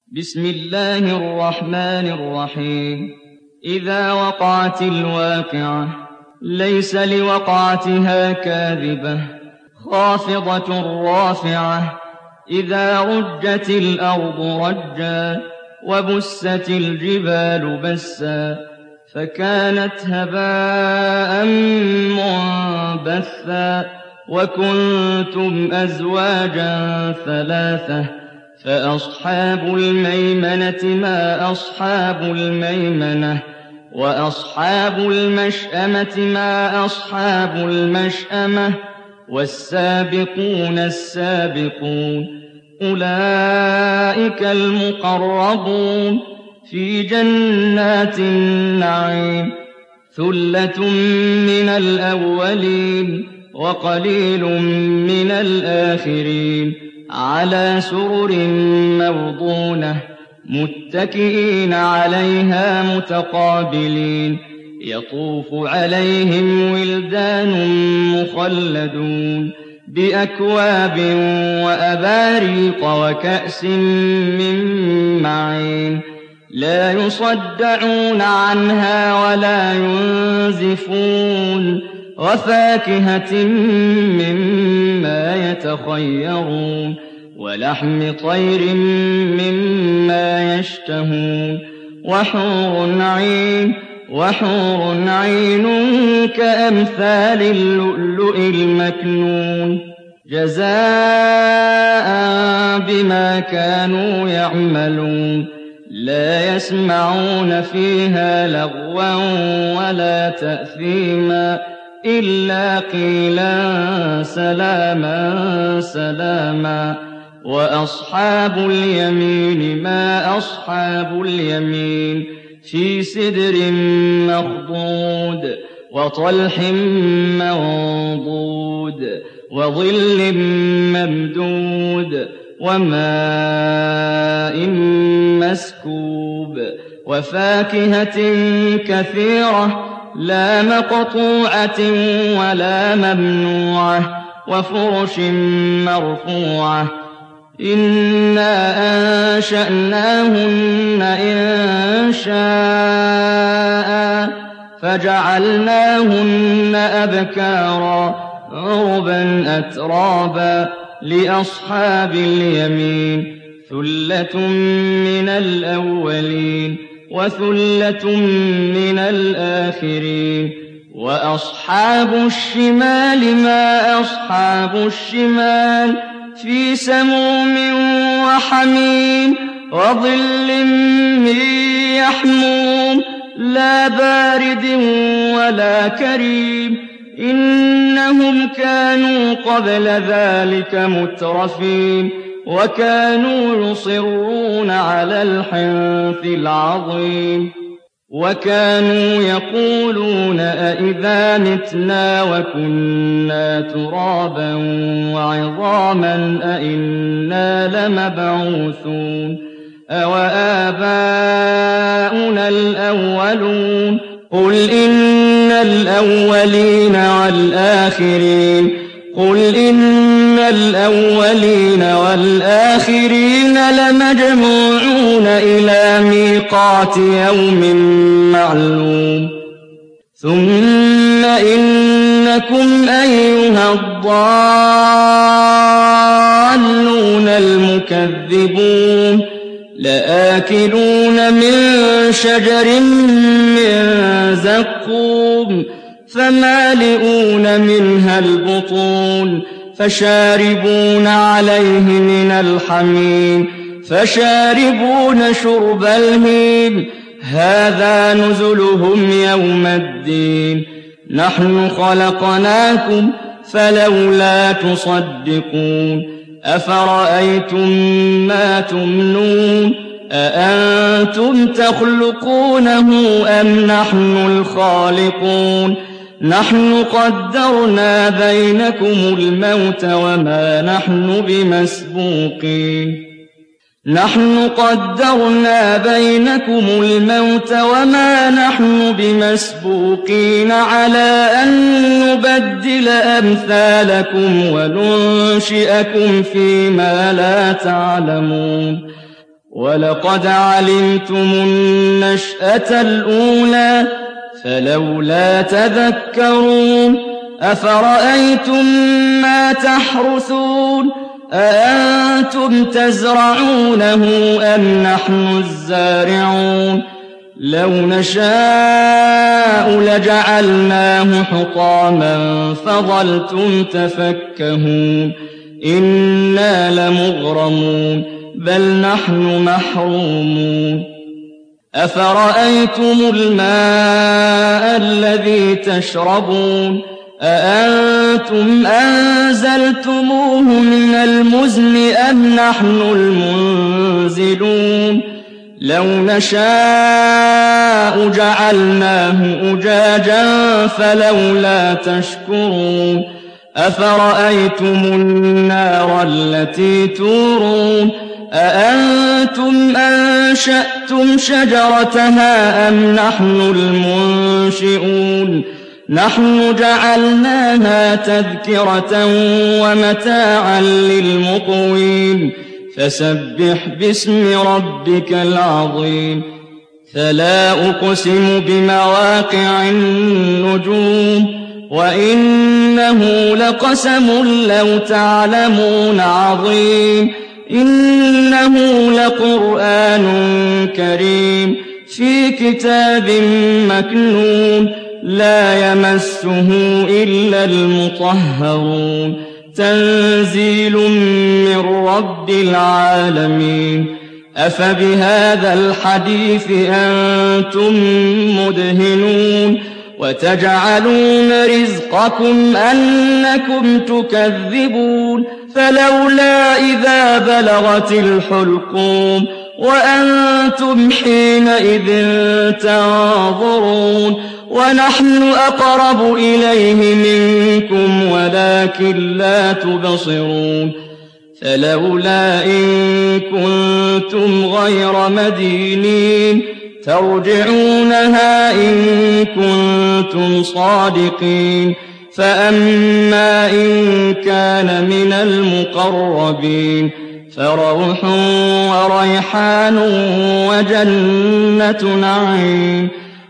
بسم الله الرحمن الرحيم. إذا وقعت الواقعة ليس لوقعتها كاذبة خافضة رافعة إذا رجت الأرض رجا وبست الجبال بسا فكانت هباء منبثا وكنتم أزواجا ثلاثة فأصحاب الميمنة ما أصحاب الميمنة وأصحاب المشأمة ما أصحاب المشأمة والسابقون السابقون أولئك المقربون في جنات النعيم ثلة من الأولين وقليل من الآخرين على سرر موضونة متكئين عليها متقابلين يطوف عليهم ولدان مخلدون بأكواب وأباريق وكأس من معين لا يصدعون عنها ولا ينزفون وفاكهة مما يتخيرون ولحم طير مما يشتهون وحور عين كأمثال اللؤلؤ المكنون جزاء بما كانوا يعملون لا يسمعون فيها لغوا ولا تأثيما إلا قيلا سلاما سلاما وأصحاب اليمين ما أصحاب اليمين في سدر مخضود وطلح منضود وظل ممدود وماء مسكوب وفاكهة كثيرة لا مقطوعة ولا ممنوعة وفرش مرفوعة إنا أنشأناهن إنشاء فجعلناهن أبكارا عربا أترابا لأصحاب اليمين ثلة من الأولين وثلة من الآخرين وأصحاب الشمال ما أصحاب الشمال في سموم وحميم وظل من يحموم لا بارد ولا كريم إنهم كانوا قبل ذلك مترفين وكانوا يصرون على الحنث العظيم وكانوا يقولون أئذا متنا وكنا ترابا وعظاما أئنا لمبعوثون أوآباؤنا الأولون قل إن الأولين والآخرين لمجموعون إلى ميقات يوم معلوم ثم إنكم أيها الضالون المكذبون لآكلون من شجر من زقوم فمالئون منها البطون فشاربون عليه من الحميم فشاربون شرب الهيم هذا نزلهم يوم الدين نحن خلقناكم فلولا تصدقون أفرأيتم ما تمنون أأنتم تخلقونه أم نحن الخالقون نحن قدرنا بينكم الموت وما نحن بمسبوقين على أن نبدل أمثالكم وننشئكم فيما لا تعلمون وَلَقَدْ عَلِمْتُمُ النَّشْأَةَ الْأُولَىٰ فَلَوْلَا تَذَكَّرُونَ أَفَرَأَيْتُم مَّا تَحْرُثُونَ أَأَنتُمْ تَزْرَعُونَهُ أَمْ نَحْنُ الزَّارِعُونَ لَوْ نَشَاءُ لَجَعَلْنَاهُ حُطَامًا فَظَلْتُمْ تَفَكَّهُونَ إِنَّا لَمُغْرَمُونَ بَلْ نَحْنُ مَحْرُومُونَ أَفَرَأَيْتُمُ الْمَاءَ الَّذِي تَشْرَبُونَ أَأَنتُمْ أَنزَلْتُمُوهُ مِنَ الْمُزْنِ أَمْ نَحْنُ الْمُنزِلُونَ لَوْ نَشَاءُ جَعَلْنَاهُ أُجَاجًا فَلَوْلَا تَشْكُرُونَ أَفَرَأَيْتُمُ النَّارَ الَّتِي تُورُونَ أَأَنتُمْ أَنشَأْتُمْ شَجَرَتَهَا أَمْ نَحْنُ الْمُنشِئُونَ نَحْنُ جَعَلْنَاهَا تَذْكِرَةً وَمَتَاعًا لِّلْمُقْوِينَ فَسَبِّحْ بِاسْمِ رَبِّكَ الْعَظِيمِ فَلَا أُقْسِمُ بِمَوَاقِعِ النُّجُومِ وَإِنَّهُ لَقَسَمٌ لَّوْ تَعْلَمُونَ عَظِيمٌ إِنَّهُ لَقُرْآنٌ كَرِيمٌ فِي كِتَابٍ مَّكْنُونٍ لَّا يَمَسُّهُ إِلَّا الْمُطَهَّرُونَ تَنزِيلٌ مِّن رَّبِّ الْعَالَمِينَ أَفَبِهَٰذَا الْحَدِيثِ أَنتُم مُّدْهِنُونَ وَتَجْعَلُونَ رِزْقَكُمْ أَنَّكُمْ تُكَذِّبُونَ فَلَوْلَا إِذَا بَلَغَتِ الْحُلْقُومَ وَأَنتُمْ حِينَئِذٍ تَنظُرُونَ وَنَحْنُ أَقْرَبُ إِلَيْهِ مِنكُمْ وَلَٰكِن لَّا تُبْصِرُونَ فَلَوْلَا إِن كُنتُمْ غَيْرَ مَدِينِينَ تَرْجِعُونَهَا إِن كُنتُمْ صَادِقِينَ فَأَمَّا إِن كَانَ مِنَ الْمُقَرَّبِينَ فَرَوْحٌ وَرَيْحَانٌ وَجَنَّةُ نَعِيمٍ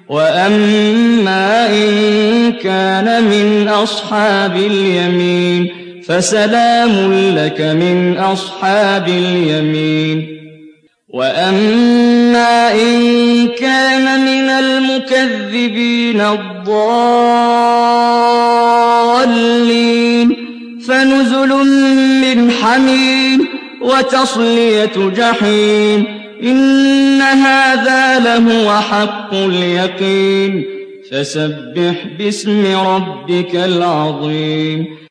وَأَمَّا إِن كَانَ مِنْ أَصْحَابِ الْيَمِينِ فَسَلَامٌ لَّكَ مِنْ أَصْحَابِ الْيَمِينِ وَأَمَّا إِن كَانَ مِنَ الْمُكَذِّبِينَ الضَّالِّينَ فَنُزُلٌ مِّنْ حَمِيمٍ وَتَصْلِيَةُ جَحِيمٍ إِنَّ هَٰذَا لَهُوَ حَقُّ الْيَقِينِ فَسَبِّحْ بِاسْمِ رَبِّكَ الْعَظِيمِ